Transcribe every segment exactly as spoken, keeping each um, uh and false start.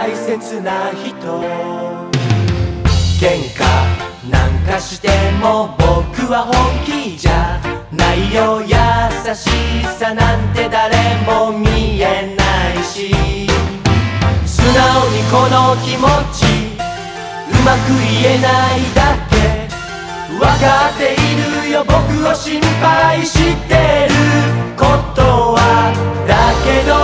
大切な人。喧嘩なんかしても僕は本気じゃないよ。優しさなんて誰も見えないし、素直にこの気持ちうまく言えないだけ。分かっているよ僕を心配してることは。だけど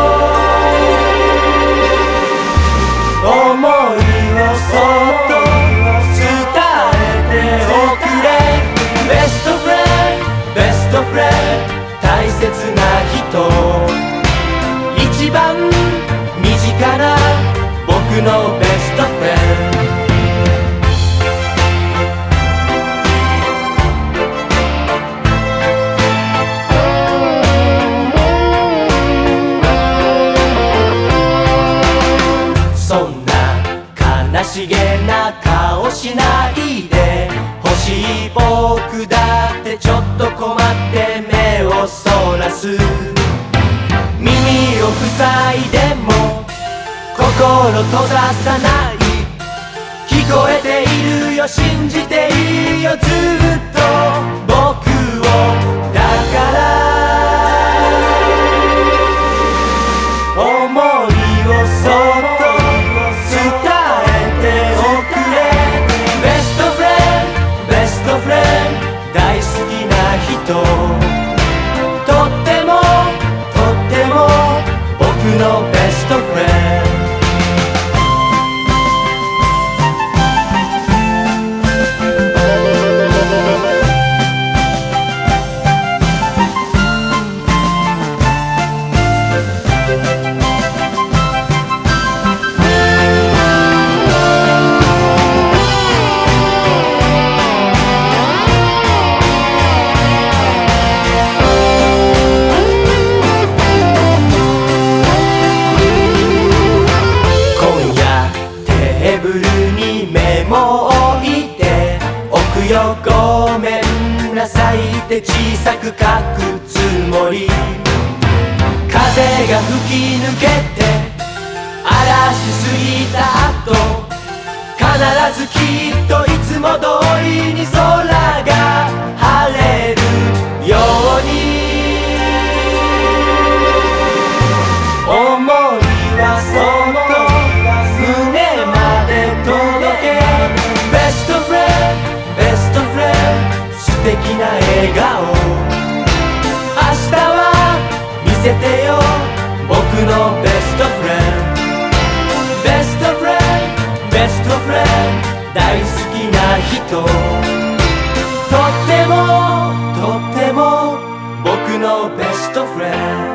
思いをそっと伝えておくれ。ベストフレンドベストフレンド大切な人。一番身近な僕のベストフレンド。悲しげな顔しないでほしい。僕だってちょっと困って目をそらす。耳を塞いでも心閉ざさない。聞こえているよ信じていいよずっと僕を。だから思いをそっと大好きな人。とってもとっても僕のベストフレンド。テーブルにメモを置いておくよ。ごめんなさいって小さく書くつもり。風が吹き抜けて嵐過ぎた後、必ずきっといつも通りに空が晴れるように。思いはそっと胸まで届け。ベストフレンドベストフレンド素敵な笑顔。明日は見せてよ僕のベストフレンド。ベストフレンドベストフレンド大好きな人。とってもとっても僕のベストフレンド。